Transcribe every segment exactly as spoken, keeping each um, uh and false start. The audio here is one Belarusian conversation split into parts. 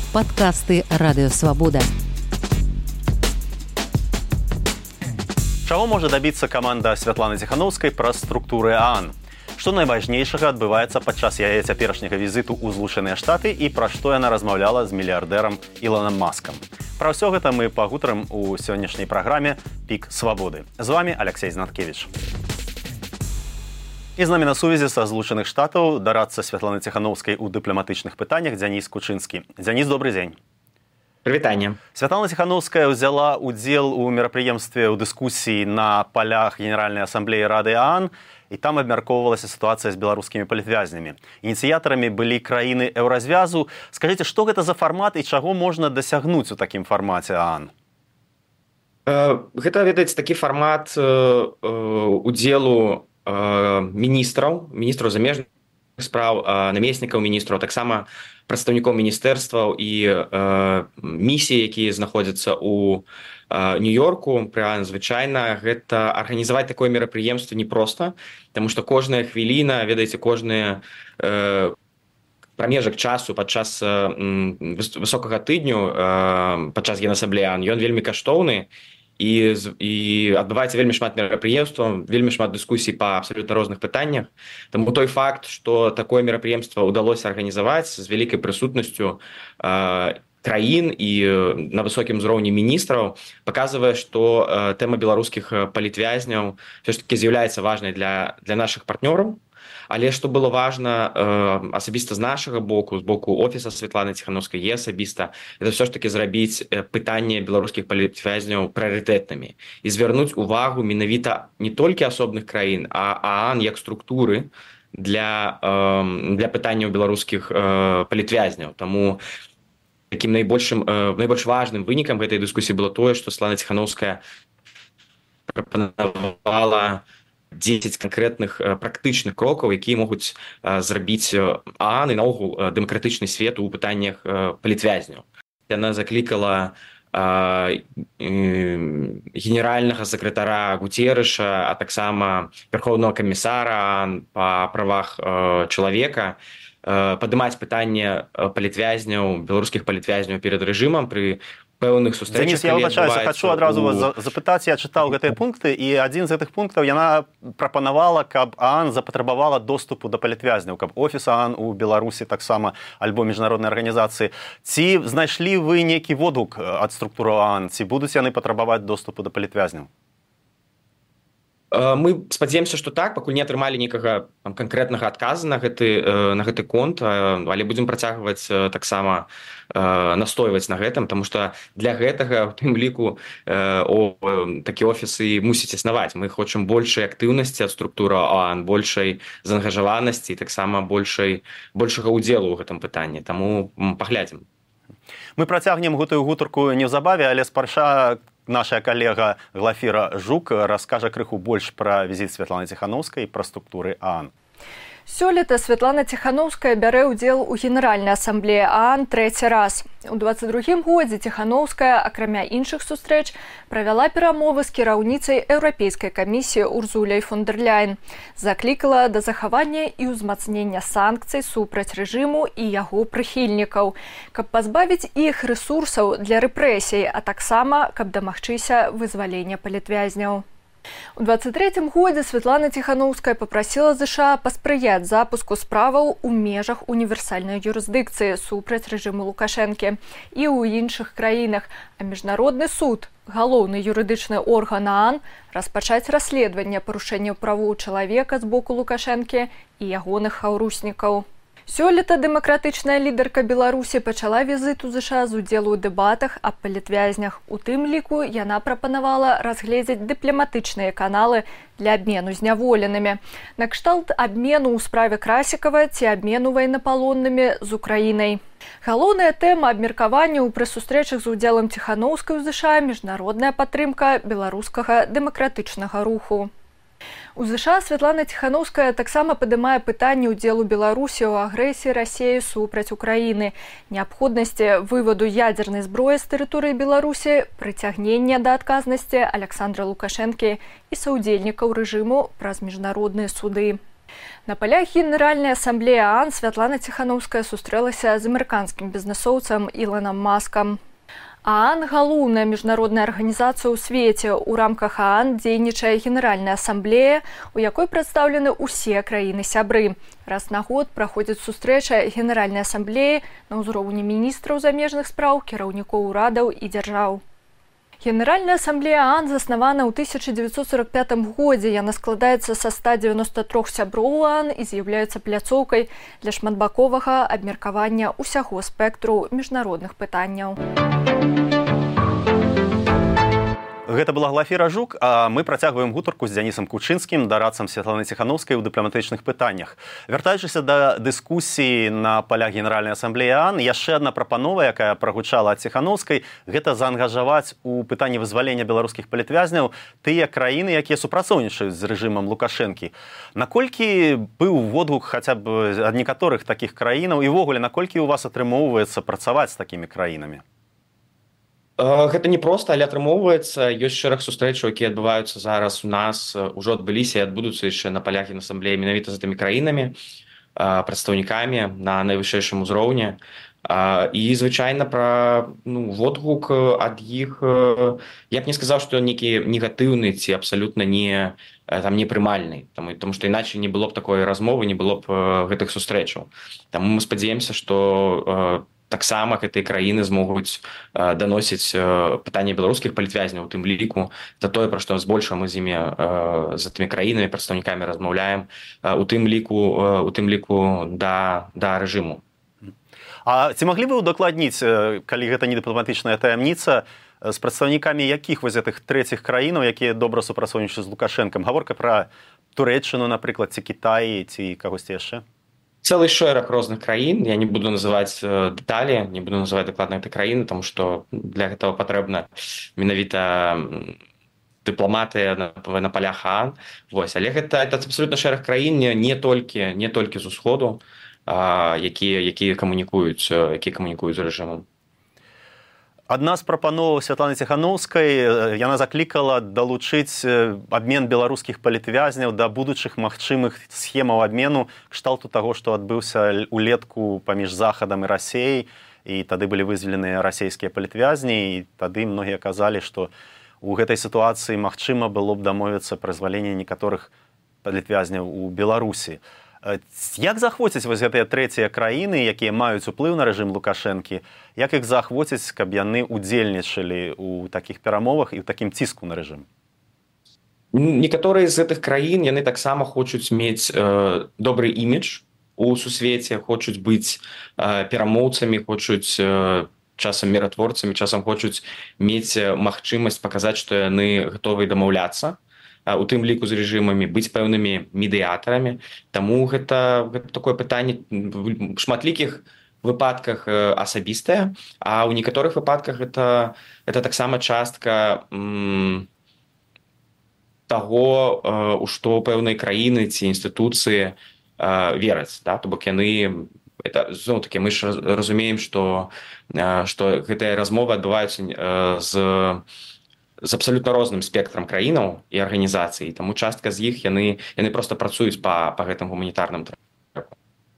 Падкасты Радыё Свабода. Чаго можа дабіцца каманда Святланы Ціханаўскай праз структуры ААН? Што найважнейшага адбываецца падчас яе цяперашняга візіту ў Злучаныя Штаты і пра што яна размаўляла з мільярдэрам Ілонам Маскам? Пра ўсё гэта мы пагутарым у сённяшняй праграме «Пік свабоды». З вами Алексей Знаткевич. І з намі на сувязі са Злучаных Штатаў дарадца Святланы Ціханаўскай у дыпламатычных пытаннях Дзяніс Кучынскі. Дзяніс, добрый дзень. Прывітанне. Святлана Ціханаўская ўзяла ўдзел у мерапрыемстве ў дыскусіі на палях Генеральнай асамблеі Рады ААН, і там абмяркоўвалася сітуацыя з беларускімі палітвязнямі. Ініцыятарамі былі краіны еўразвязу. Скажыце, што гэта за фармат і чаго можна дасягнуць у такім фармаце ААН? Гэта, ведаеце, такі фармат удзелу міністраў, міністраў замежных спраў, намеснікаў міністраў, таксама прадстаўнікоў міністэрстваў і місій, якія знаходзяцца ў Нью-Йорку. Прям звычайна гэта арганізаваць такое мерапрыемства непроста, таму што кожная хвіліна, ведаеце, кожны прамежак часу падчас высокага тыдню, падчас Генасамблеі ААН, ён вельмі каштоўны. І, і адбываецца вельмі шмат мерапрыемстваў, вельмі шмат дыскусій па абсалютна розных пытаннях. Таму той факт, што такое мерапрыемства ўдалося арганізаваць з вялікай прысутнасцю э, краін і на высокім узроўні міністраў, паказвае, што э, тэма беларускіх палітвязняў все ж таки з'яўляецца важнай для, для нашых партнёраў. Але што было важна э, асабіста з нашага боку, з боку офіса Святланы Ціханаўскай і асабіста, это все ж таки зрабіць пытанне беларускіх палітвязняў прыярытэтнымі і звярнуць увагу менавіта не толькі асобных краін, а ААН як структуры для, э, для пытанняў беларускіх э, палітвязняў. Таму такім найбольшым, э, найбольш важным вынікам гэтай дыскусіі было тое, што Святлана Ціханаўская прапанавала дзесяць канкрэтных практычных крокаў, якія могуць зрабіць ААН і наогул дэмакратычны свет у пытаннях палітвязняў. Яна заклікала генеральнага сакратара Гуцерыша, а таксама верхоўнага камісара ААН па правах чалавека падымаць пытанне палітвязняў, беларускіх палітвязняў перад рэжымам пры пэўных сустрэчах. Дзяніс, я выбачаюся, хачу адразу вас запытаць, я чытаў гэтыя пункты, і адзін з гэтых пунктаў яна прапанавала, каб ААН запатрабавала доступу да палітвязняў, каб офіс ААН у Беларусі таксама, альбо міжнароднай арганізацыі. Ці знайшлі вы нейкі водгук ад структуры ААН, ці будуць яны патрабаваць доступу да палітвязняў? Мы спадзяемся, што так, пакуль не атрымалі нейкага канкрэтнага адказа на гэты, на гэты конт, але будзем працягваць таксама настойваць на гэтым, таму што для гэтага, у тым ліку, о, такі офісы мусіць існаваць. Мы хочам большай актыўнасці ад структуры ААН, большай заангажаванасці і таксама большай, большага ўдзелу ў гэтым пытанні. Таму паглядзім. Мы працягнем гэтую гутарку неўзабаве, але спарша наша калега Глафіра Жук раскажа крыху больш пра візіт Святланы Ціханаўскай і пра структуры ААН. Сёлета Святлана Ціханаўская бярэ ўдзел у Генеральнай асамблеі ААН трэці раз. У дваццаць другім годзе Ціханаўская, акрамя іншых сустрэч, правяла перамовы з кіраўніцай Еўрапейскай камісіі Урзуляй фон дэр Ляйен. Заклікала да захавання і ўзмацнення санкцый супраць рэжыму і яго прыхільнікаў, каб пазбавіць іх рэсурсаў для рэпрэсій, а таксама, каб дамагчыся вызвалення палітвязняў. У дваццаць трэцім годзе Святлана Ціханаўская папрасіла ЗША паспрыяць запуску справаў у межах універсальнай юрысдыкцыі супраць рэжыму Лукашэнкі і ў іншых краінах, а міжнародны суд, галоўны юрыдычны орган ААН, распачаць расследаванне парушэнняў правоў чалавека з боку Лукашэнкі і ягоных хаўруснікаў. Сёлета дэмакратычная лідарка Беларусі пачала візіт у ЗША з удзелу ў дэбатах аб палітвязнях. У тым ліку яна прапанавала разгледзець дыпламатычныя каналы для абмену зняволенымі. Накшталт абмену ў справе Красікава ці абмену ваеннапалоннымі з Украінай. Галоўная тэма абмеркавання пры сустрэчах з удзелам Ціханаўскай у ЗША – міжнародная падтрымка беларускага дэмакратычнага руху. У ЗША Святлана Ціханаўская таксама падымае пытанне ўдзелу Беларусі ў агрэсіі Расіі супраць Украіны, неабходнасці вываду ядзернай зброі з тэрыторыі Беларусі, прыцягнення да адказнасці Аляксандра Лукашэнкі і саўдзельнікаў рэжыму праз міжнародныя суды. На полях Генеральной ассамблеи ААН Святлана Тихановская сустрэлася з амерыканскім бізнэсоўцам Іланам Маскам. ААН – галоўная міжнародная арганізацыя ў свеце. У рамках ААН дзейнічае Генеральная ассамблея, у якой прадстаўлены ўсе краіны-сябры. Раз на год праходзіць сустрэча Генеральнай ассамблеі на ўзроўні міністраў замежных спраў, кіраўнікоў урадаў і дзяржаў. Генеральная ассамблея ААН заснавана ў тысяча дзевяцьсот сорок пятым годзе. Яна складаецца са ста дзевяноста трох сяброў ААН і з'яўляецца пляцоўкай для шматбаковага абмеркавання ўсяго спектру міжнародных пытанняў. Гэта была Глафіра Жук, а мы працягваем гутарку з Дзянісам Кучынскім, дарадцам Святланы Ціханаўскай у дыпламатычных пытаннях. Вяртаючыся да дыскусіі на палях Генеральнай ассамблеі ААН, яшчэ адна прапанова, якая прагучала ад Ціханаўскай, гэта заангажаваць у пытанні вызвалення беларускіх палітвязняў тыя краіны, якія супрацоўнічаюць з рэжымам Лукашэнкі. Наколькі быў водгук хаця б ад некаторых такіх краінаў і ўвогуле, наколькі у вас атрымоўваецца працаваць з такімі краінамі? Гэта не проста, але атрымоўваецца. Ёсць шэраг сустрэчаў, якія адбываюцца зараз у нас, ужо адбыліся і адбудуцца яшчэ на палях Генасамблеі менавіта з тымі краінамі, прадстаўнікамі на найвышэйшым узроўні. І, звычайна, пра ну, водгук ад іх, я б не сказаў, што нейкі негатыўны ці абсалютна не, там, непрымальны, таму, таму што іначай не было б такой размовы, не было б гэтых сустрэчаў. Таму мы спадзяемся, што таксама гэтыя краіны змогуць э, даносіць э, пытанне беларускіх палітвязняў, у тым ліку за тое, пра што збольшага мы з імі э, за тымі краінамі, прадстаўнікамі размаўляем, э, у тым ліку, э, у тым ліку да, да рэжыму. А ці маглі вы удакладніць, калі гэта не дыпламатычная таямніца, з прадстаўнікамі якіх вось гэтых трэціх краінаў, якія добра супрацоўнічаюць з Лукашэнкам? Гаворка пра Турэччыну, напрыклад, ці Кітай, ці кагосьці яшчэ? Цэлы шэраг розных краін. Я не буду называць э, дэталі, не буду называць дакладна гэтай краіны, таму што для гэтага патрэбна менавіта дыпламатыя на, на палях ААН. Вось. Але гэта, гэта абсалютна шэраг краін, не, не толькі не толькі з усходу, а, якія, якія камунікуюць, якія камунікуюць з рэжымам. Адна з прапановаў Святланы Ціханаўскай, яна заклікала далучыць абмен беларускіх палітвязняў да будучых магчымых схемаў абмену кшталту таго, што адбыўся улетку паміж Захадам і Расеяй, і тады былі вызваленыя расейскія палітвязні, і тады многія казалі, што у гэтай сітуацыі магчыма было б дамовіцца пра зваленне некаторых палітвязняў у Беларусі. Як захвоціць вось гэтыя трэція краіны, якія маюць уплыў на рэжым Лукашэнкі, як іх захвоціць, каб яны удзельнічалі ў такіх перамовах і ў такім ціску на рэжым? Некаторыя з гэтых краін, яны таксама хочуць мець э, добры імідж у сусвеце, хочуць быць э, перамоўцамі, хочуць э, часам міратворцамі, часам хочуць мець магчымасць паказаць, што яны гатовы дамаўляцца, у тым ліку з рэжымамі, быць пэўнымі медыятарамі. Таму гэта, гэта такое пытанне в шматлікіх выпадках асабістае, а ў некаторых выпадках гэта, гэта таксама частка м, таго, у што пэўныя краіны ці інстытуцыі вераць. Да? То бок яны, это, зноў-такі, мы ж разумеем, што, што гэтыя размовы адбываюцца з з абсалютна розным спектрам краінаў і арганізацый, таму частка з іх яны, яны проста працуюць па, па гэтым гуманітарным трэку.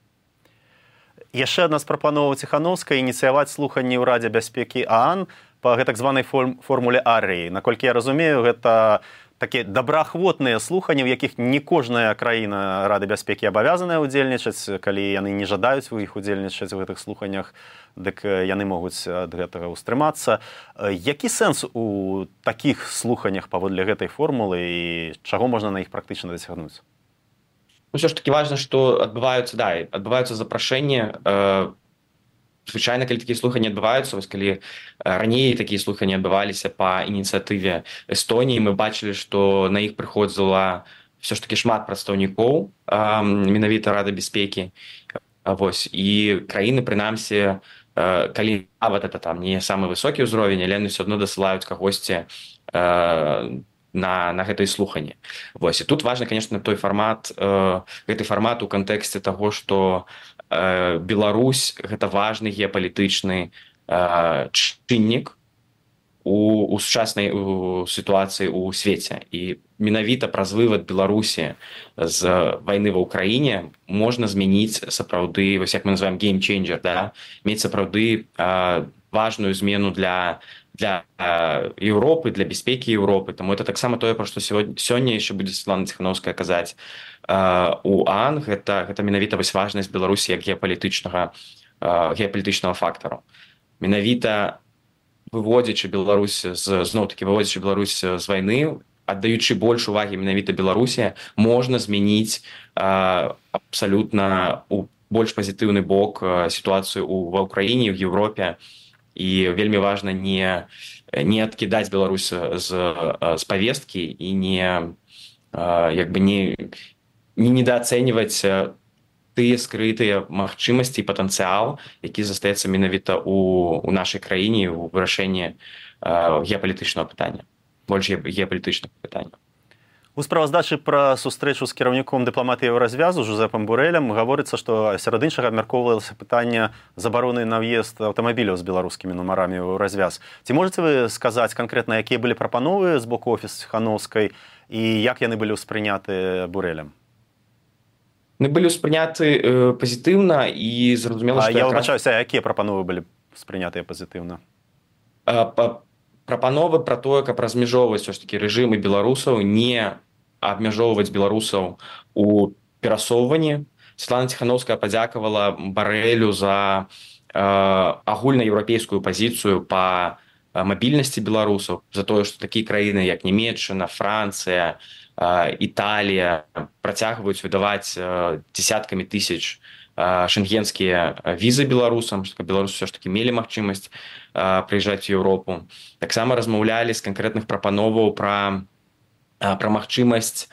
Яшчэ адна з прапановаў Ціханаўскай ініцыяваць слуханні ў Радзе бяспекі ААН па гэтак званай формуле Арыі. Наколькі я разумею, гэта такія добраахвотныя слуханні, у якіх не кожная краіна Рады бяспекі абавязаная ўдзельнічаць, калі яны не жадаюць у іх удзельнічаць у гэтых слуханнях, дык яны могуць ад гэтага ўстрымацца. Які сэнс у такіх слуханнях паводле гэтай формулы і чаго можна на іх практычна дасягнуць? Ну, ўсё ж такі важна, што адбываюцца, да, адбываюцца запрашэнні. Э, звычайна, калі такія слуханні адбываюцца, вось калі раней такія слуханні адбываліся па ініцыятыве Эстоніі, мы бачылі, што на іх прыходзіла ўсё ж такі шмат прадстаўнікоў, э, менавіта Рады бяспекі. Вось. І краіны, прынамсі, калі нават это там не самы высокі ўзровень, але яны ўсё адно дасылаюць кагосьці э, на, на гэтай слуханні. Вось. І тут важны, конечно, той фармат, э, гэты фармат у кантэксце таго, што э, Беларусь гэта важны геапалітычны э, чыннік у, у сучаснай у сітуацыі ў свеце. І менавіта праз вывад Беларусі з вайны ва ўкраіне можна змяніць сапраўды, вось як мы называем геймчейнджер, да? Мець сапраўды э, важную змену для для э, Еўропы, для бяспекі Еўропы. Таму это таксама тое, пра што сёння яшчэ будзе Святлана Ціханаўская казаць э, у ААН, гэта, гэта менавіта вось важнасць Беларусі як геапалітычнага э, геапалітычнага фактару. Менавіта выводзячы Беларусь з зноў-такі выводзячы Беларусь з вайны, аддаючы больш увагі менавіта Беларусі, можна змяніць э, абсалютна у больш пазітыўны бок э, сітуацыю ў ва ўкраіне, ў Еўропе. І вельмі важна не, не адкідаць Беларусь з, з павесткі і не, э, як бы не, не недаацэньваць тыя скрытыя магчымасці і патэнцыял, які застаецца менавіта у, у нашай краіне у вырашэнні э, геапалітычнага пытання, больш геапалітычных пытанняў. У справаздачы пра сустрэчу з кіраўніком дыпламатыі Еўразвязу Жозэпам Борэлем гаворыцца, што сярод іншага абмяркоўвалася пытанне забароны на ўезд аўтамабіляў з беларускімі нумарамі ў Еўразвяз. Ці можаце вы сказаць канкрэтна, якія былі прапановы з боку офісу Ціханаўскай і як яны былі ўспрыняты Борэлем? Яны былі ўспрыняты э, пазітыўна і зразумела, а што... Я выбачаюся, а якія прапановы былі ўспрынятыя пазітыўна? А, па, прапановы пра тое, каб размяжоўваць ўсё ж такі рэжымы беларусаў, не абмяжоўваць беларусаў у перасоўванні. Святлана Ціханаўская падзякавала Барэлю за э, агульнаеўрапейскую пазіцыю па мабільнасці беларусаў, за тое, што такія краіны, як Нямецчына, Францыя, Італія працягваюць выдаваць дзесяткамі тысяч шенгенскія візы беларусам, што беларусы ўсё ж такі мелі магчымасць прыязджаць у Еўропу. Таксама размаўлялі з канкрэтных прапановаў пра, пра магчымасць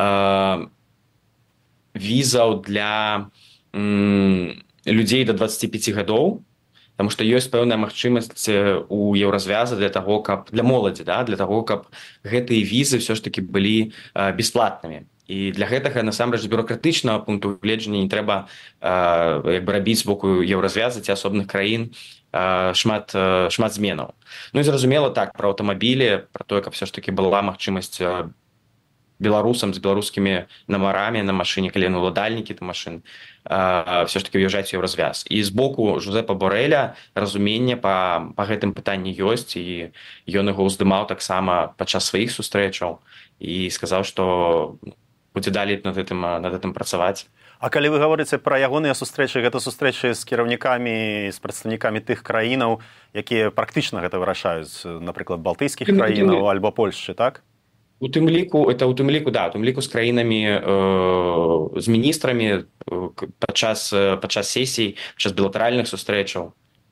візаў для м, людзей да дваццаці пяці гадоў, Таму што ёсць пэўная магчымасць у Еўразвяза для таго, каб для моладзі, да, для таго, каб гэтыя візы ўсё ж такі былі э, бясплатнымі. І для гэтага насамрэч з бюрократычнага пункту гледжання не трэба э, як бы рабіць з боку Еўразвяза ці асобных краін э, шмат, э, шмат зменаў. Ну і зразумела так, пра аўтамабілі, пра тое, каб ўсё ж такі была магчымасць э, беларусам з беларускімі намарамі на машыне, калі яны ўладальнікі та машын, все ж таки уезжаць у Еўразвяз. І з боку Жозэпа Борэля разуменне па, па гэтым пытанні ёсць, і ён яго ўздымаў таксама падчас сваіх сустрэчаў і сказаў, што будзе далей над гэтым, над гэтым працаваць. А калі вы гаворыце пра ягоныя сустрэчы, гэта сустрэчы з кіраўнікамі, з прадстаўнікамі тых краінаў, якія практычна гэта вырашаюць, напрыклад, балтыйскіх краінаў альбо Польшчы, так? У тым ліку, это у тым ліку, да, у тым ліку з краінамі, э, з міністрамі падчас, падчас сесій, падчас білатэральных сустрэчаў.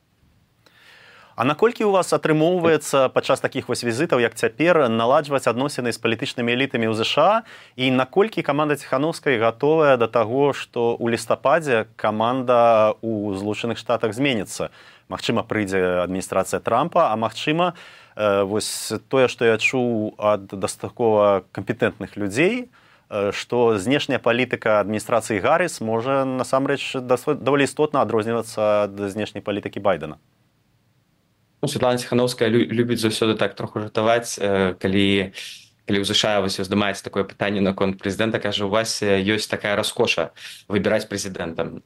А наколькі у вас атрымоўваецца падчас такіх вось візітаў, як цяпер, наладжваць адносіны з палітычнымі элітамі ў ЗША, і наколькі каманда Ціханаўскай гатовая да таго, што ў лістападзе каманда ў Злучаных Штатах зменіцца? Магчыма, прыйдзе адміністрацыя Трампа, а магчыма, вось тое, што я чуў ад дастаткова кампетэнтных людзей, што знешняя палітыка адміністрацыі Гарріс можа насамрэч даволі істотна адрознівацца ад знешняй палітыкі Байдена. Ну, Святлана Ціханаўская любіць заўсёды так троху жартаваць, калі, калі ў ЗША вось уздымаецца такое пытанне наконт прэзідэнта, кажа, у вас ёсць такая раскоша выбіраць прэзідэнта,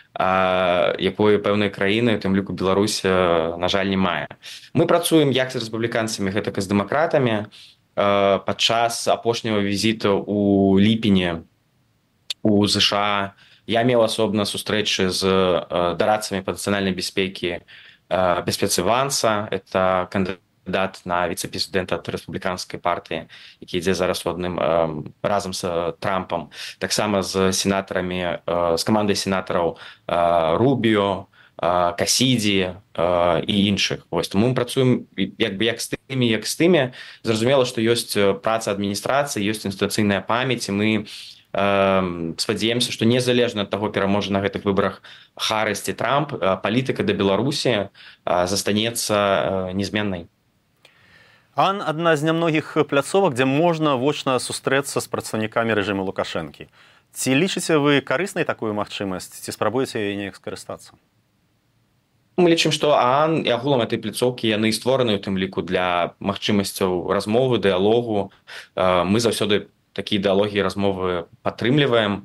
а якой пэўнай краіны, у тым ліку Беларусь, на жаль, не мае. Мы працуем як з рэспубліканцамі, гэтак і з дэмакратамі. Падчас апошняга візіта ў ліпені у ЗША я меў асобна сустрэчы з дарадцамі па нацыянальнай бяспекі бяспецы Ванса, это кандыдат на віцэ-прэзідэнта ад рэспубліканскай партыі, які ідзе зараз у адным разам з Трампам, таксама з сенатарамі, з камандай сенатараў Рубіо, Касідзі і іншых. Вось, тому мы працуем як бы як з тымі, як з тымі. Зразумела, што ёсць праца адміністрацыі, ёсць інстытуцыйная памяць, і мы спадзяемся, што незалежна ад таго, пераможа на гэтых выбарах Харріс ці Трамп, палітыка да Беларусі застанецца незменнай. ААН – адна з нямногіх пляцовак, дзе можна вочна сустрэцца з прадстаўнікамі рэжыму Лукашэнкі. Ці лічыце вы карыснай такую магчымасць, ці спрабуеце яе неяк скарыстацца? Мы лічым, што ААН і агулам этой пляцоўкі яны створаны ў тым ліку для магчымасцяў размовы, дыялогу. Мы заўсёды такія дыялогі і размовы падтрымліваем.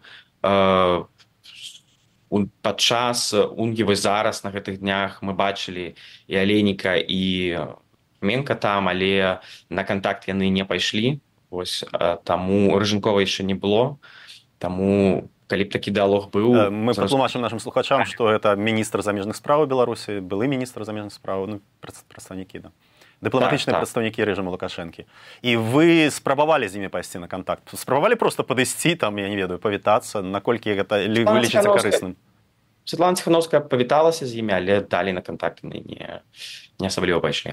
Падчас унгі вось зараз на гэтых днях мы бачылі і Алейніка, і Менка там, але на кантакт яны не пайшлі. Вось таму Рыжынкова яшчэ не было. Таму калі б такі дыялог быў... Мы патлумачым нашым слухачам, што гэта міністр замежных спраў Беларусі, былы міністр замежных спраў, ну, прадстаўнікі, да. Дыпламатычныя так, прадстаўнікі так. рэжыму Лукашэнкі. І вы спрабавалі з імі пайсці на кантакт? Спрабавалі проста падысці, там, я не ведаю, павітацца, наколькі гэта вы лічыце карысным? Святлана Ціханаўская павіталася з імі, але далі на кантакт не, не асабліва пайшлі.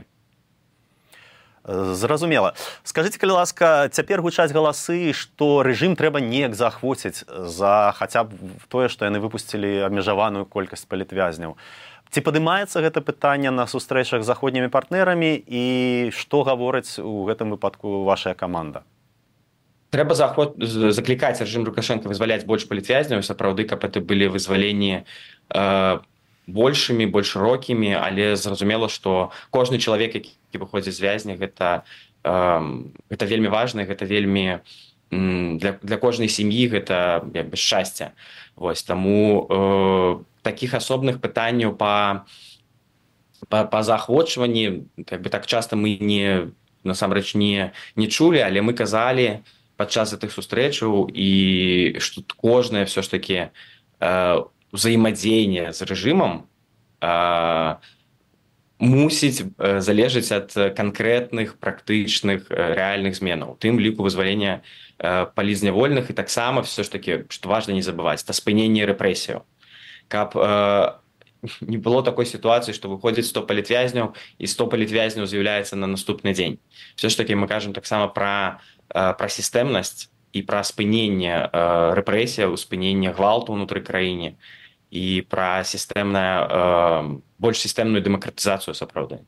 Зразумела. Скажыце, калі ласка, цяпер гучаць галасы, што рэжым трэба неяк заахвоціць за хаця б тое, што яны выпусцілі абмежаваную колькасць палітвязняў. Ці падымаецца гэта пытанне на сустрэчах з заходнімі партнерамі і што гаворыць у гэтым выпадку вашая каманда? Трэба заход... заклікаць рэжым Лукашэнка вызваляць больш палітвязняў, сапраўды, каб это былі вызваленні э, большымі, больш шырокімі, але зразумела, што кожны чалавек, які выходзіць з вязня, гэта, э, гэта вельмі важна, гэта вельмі для, для кожнай сям'і гэта як бы шчасце. Вось, таму э, такіх асобных пытанняў па, па, па заахвочванні как бы так часта мы не, насамрэч не, не чулі, але мы казалі падчас гэтых сустрэчаў, і што кожнае все ж таки э, ўзаемадзеянне з рэжымам э, мусіць залежыць ад канкрэтных практычных рэальных зменаў, у тым ліку вызвалення палізнявольных, і таксама все ж таки, што важна не забываць, это спыненне рэпрэсіяў. Каб э, не было такой сітуацыі, што выходзіць сто палітвязняў і сто палітвязняў з'яўляецца на наступны дзень. Все ж таки мы кажам таксама пра, э, пра сістэмнасць і пра спыненне э, рэпрэсіяў, спыненне гвалту ўнутры краіне, і пра сістэмная, э, больш сістэмную дэмакратызацыю сапраўды.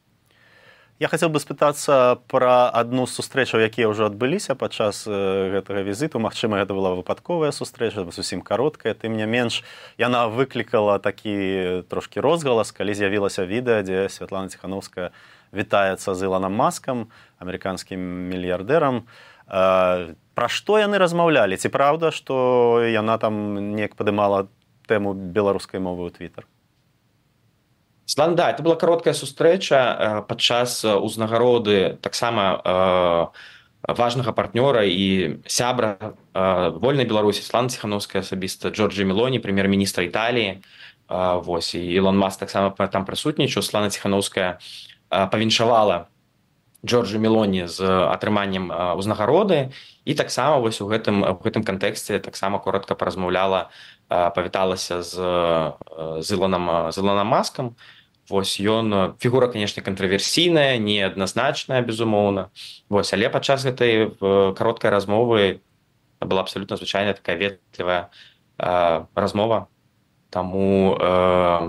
Я хацеў бы спытацца пра адну з сустрэчаў, якія ўжо адбыліся падчас гэтага візіту. Магчыма, гэта была выпадковая сустрэча, зусім кароткая, тым не менш, яна выклікала такі трошкі розгалас, калі з'явілася відэа, дзе Святлана Ціханаўская вітаецца з Ілоном Маскам, амерыканскім мільярдэрам. Пра што яны размаўлялі? Ці праўда, што яна там неяк падымала тэму беларускай мовы ў Твіттер? Святлана, да, это была кароткая сустрэча падчас узнагароды таксама э, важнага партнёра і сябра э, вольнай Беларусі Святлана Ціханаўская асабіста, Джорджа Мелоні, прэм'ер-міністра Італіі. Э, вось, і Ілон Маск таксама там прысутнічаў. Святлана Ціханаўская э, павіншавала Джорджа Мелоні з атрыманнем э, узнагароды, і таксама вось у гэтым, у гэтым кантэксце таксама коротка паразмаўляла, э, павіталася з, э, з, Ілоном, з Ілоном Маскам. Вось, ён фігура, канешне, кантраверсійная, неадназначная, безумоўна. Вось, але падчас гэтай кароткай размовы была абсалютна звычайная такая ветлівая э, размова. Таму э,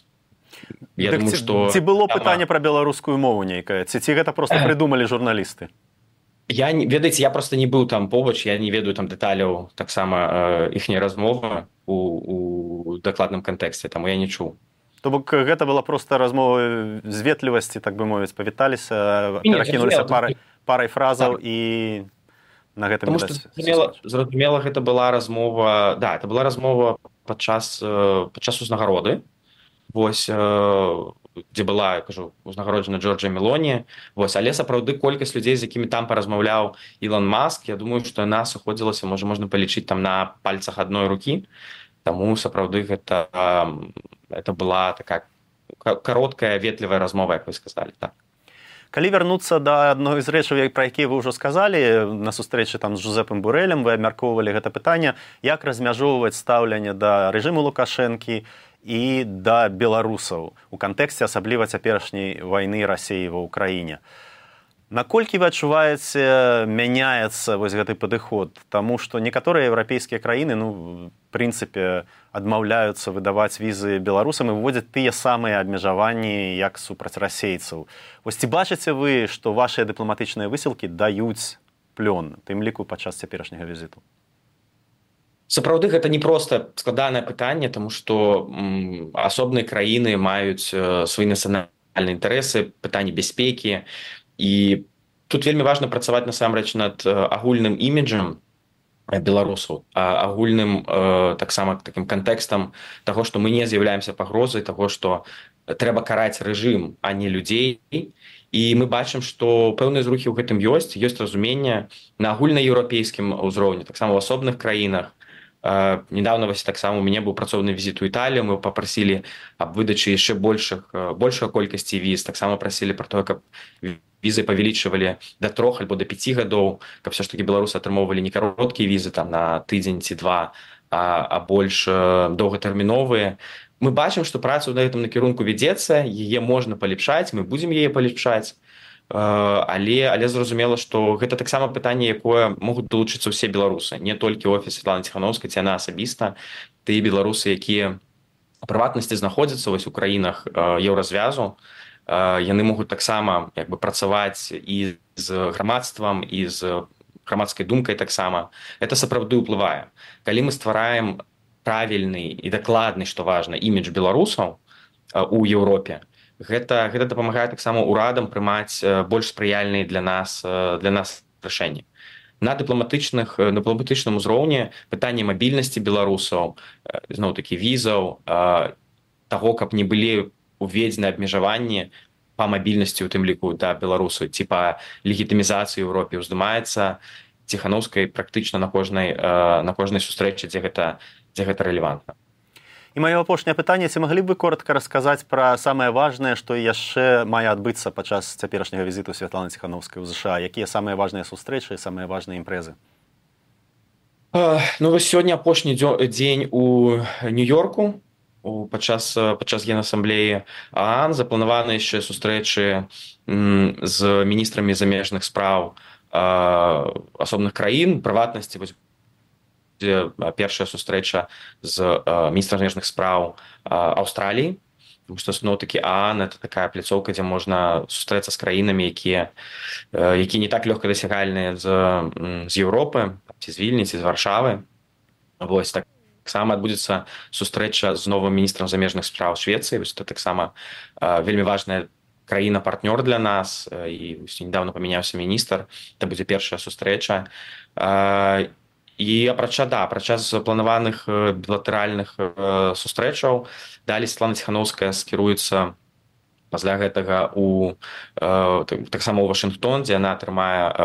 я так думаю, ці, што... Ці было там... пытанне пра беларускую мову нейкае? Ці, ці гэта проста прыдумалі журналісты? Я, ведаеце, я проста не быў там побач, я не ведаю там дэталяў таксама э, іхняй размовы у, у дакладным кантэксце, таму я не чуў. То бок гэта была проста размова з ветлівасці, так бы мовіць, павіталіся, перакінуліся парай, парай фразаў, так. І на гэтым... Таму што зразумела, зразумела, гэта была размова, да, это была размова падчас, падчас узнагароды, вось, дзе была, я кажу, узнагароджана Джорджа Мелоні, вось, але сапраўды колькасць людзей, з якімі там паразмаўляў Ілон Маск, я думаю, што яна сыходзілася, можа, можна палічыць там на пальцах адной рукі. Таму сапраўды гэта, гэта была такая кароткая, ветлівая размова, як вы сказалі. Так. Калі вярнуцца да адной з рэчаў, пра якія вы ўжо сказалі, на сустрэчы там з Жозепам Борэлем, вы абмяркоўвалі гэта пытанне, як размяжоўваць стаўленне да рэжыму Лукашэнкі і да беларусаў у кантэксце асабліва цяперашняй вайны Расіі ва ўкраіне. Наколькі вы адчуваеце, мяняецца вось гэты падыход? Таму што некаторыя еўрапейскія краіны, ну, в прынцыпе, адмаўляюцца выдаваць візы беларусам і выводзяць тыя самыя абмежаванні, як супраць расейцаў. Вось ці бачыце вы, што вашыя дыпламатычныя высілкі даюць плён, тым ліку падчас цяперашняга візіту? Сапраўды гэта не проста складанае пытанне, тому што м, асобныя краіны маюць э, свае нацыянальныя інтарэсы, пытанні бяспекі, і тут вельмі важна працаваць насамрэч над э, агульным іміджам беларусаў, а агульным э, таксама такім кантэкстам таго, што мы не з'яўляемся пагрозай, таго, што трэба караць рэжым, а не людзей. І мы бачым, што пэўныя зрухі ў гэтым ёсць, ёсць разуменне на агульнаеўрапейскім узроўні, таксама ў асобных краінах. Uh, недавно вось таксама у мяне быў працоўны візіт у Італію, мы папрасілі аб выдачы яшчэ большых большай колькасці віз, таксама прасілі пра тое, каб візы павялічвалі да трох альбо да пяці гадоў, каб все ж таки беларусы атрымоўвалі не кароткія візы там на тыдзень ці два, а, а больш доўгатэрміновыя. Мы бачым, што праца на гэтым накірунку вядзецца, яе можна палепшаць, мы будзем яе палепшаць. Але, але зразумела, што гэта таксама пытанне, якое могуць далучыцца ўсе беларусы, не толькі офіс Святланы Ціханаўскай, ці яна асабіста, тыя беларусы, якія у прыватнасці знаходзяцца вось у краінах еўразвязу, яны могуць таксама як бы працаваць і з грамадствам, і з грамадскай думкай таксама. Гэта сапраўды ўплывае. Калі мы ствараем правільны і дакладны, што важна, імідж беларусаў у Еўропе, Гэта, гэта дапамагае таксама ўрадам прымаць больш спрыяльныя для нас, для нас рашэнні. На дыпламатычных, на дыпламатычным узроўні пытанне мабільнасці беларусаў, зноў-такі візаў, таго, каб не былі уведзены абмежаванні па мабільнасці, у тым ліку да беларусаў, ці па легітымізацыі ў Еўропе ўздымаецца Ціханаўскай практычна на кожнай, на кожнай сустрэчы, дзе гэта, дзе гэта рэлевантна. І маё апошняе пытанне, ці маглі б вы коротка расказаць пра самае важнае, што яшчэ мае адбыцца падчас цяперашняга візіту Святланы Ціханаўскай ў ЗША? Якія самыя важныя сустрэчы, самыя важныя імпрэзы? Uh, ну вось сёння апошні дзень у Нью-Йорку падчас, падчас Генасамблеі ААН. Запланаваны яшчэ сустрэчы з міністрамі замежных спраў uh, асобных краін, прыватнасці, вось першая сустрэча з uh, міністрам замежных спраў uh, Аўстраліі, тому што зноў-такі ААН это такая пляцоўка, дзе можна сустрэцца з краінамі, якія, uh, якія не так лёгка дасягальныя з, з Еўропы, ці з Вільні, ці з Варшавы. Вось так таксама адбудзецца сустрэча з новым міністрам замежных спраў Швецыі. Вось это таксама uh, вельмі важная краіна-партнёр для нас, uh, і недавно памяняўся міністр, это будзе першая сустрэча. Uh, І апрача, да, апрача запланаваных білатэральных э, сустрэчаў, далі Святлана Ціханаўская скіруецца пасля гэтага у, э, таксама ў Вашынгтон, дзе яна атрымае э,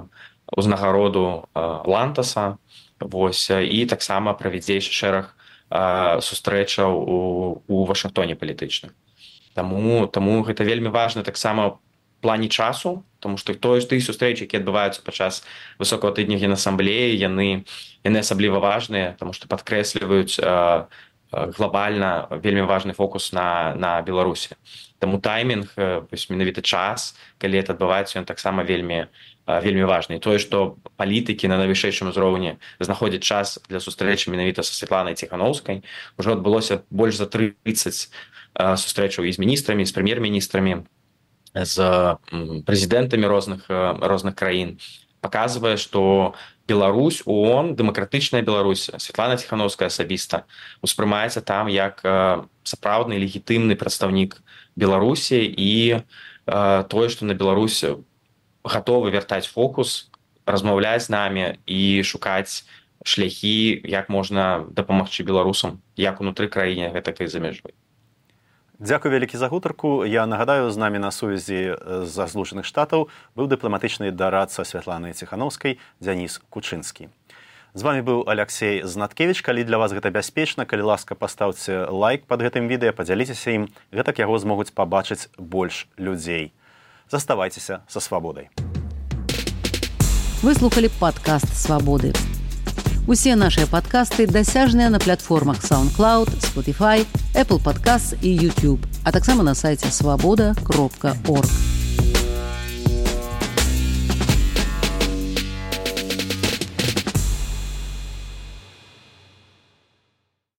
узнагароду э, Лантаса, вось, і таксама правядзе шэраг э, сустрэчаў у, у Вашынгтоне палітычных. Таму, таму гэта вельмі важна таксама плане часу, тому што тое ж тыя сустрэчы, якія адбываюцца падчас высокага тыдня Генасамблеі, яны, яны асабліва важныя, тому што падкрэсліваюць э, глобальна вельмі важны фокус на, на Беларусі. Таму таймінг, вось менавіта час, калі это адбываецца, ён таксама вельмі, э, вельмі важны. І тое, што палітыкі на найвышэйшым узроўні знаходзяць час для сустрэчы менавіта са Святланай Ціханаўскай, ужо адбылося больш за трыццаць э, сустрэчаў і з міністрамі, і з прэм'ер-міністрамі, з прэзідэнтамі розных, розных краін, паказвае, што Беларусь, ООН, дэмакратычная Беларусь, Святлана Ціханаўская асабіста успрымаецца там як сапраўдны легітымны прадстаўнік Беларусі, і тое, што на Беларусь гатовы вяртаць фокус, размаўляць з намі і шукаць шляхі, як можна дапамагчы беларусам, як унутры краіне, гэтак і за мяжой. Дзякуй вялікі за гутарку. Я нагадаю, з намі на сувязі з Злучаных Штатаў быў дыпламатычны дарадца Святланы Ціханаўскай Дзяніс Кучынскі. З вами быў Аляксей Знаткевіч. Калі для вас гэта бяспечна, калі ласка, пастаўце лайк пад гэтым відэа, падзяліцеся ім, гэтак яго змогуць пабачыць больш людзей. Заставайцеся са свабодай. Вы слухалі падкаст «Свабоды». Усе нашыя падкасты дасяжныя на платформах SoundCloud, Spotify, Apple Podcasts і YouTube, а таксама на сайце свабода кропка орг.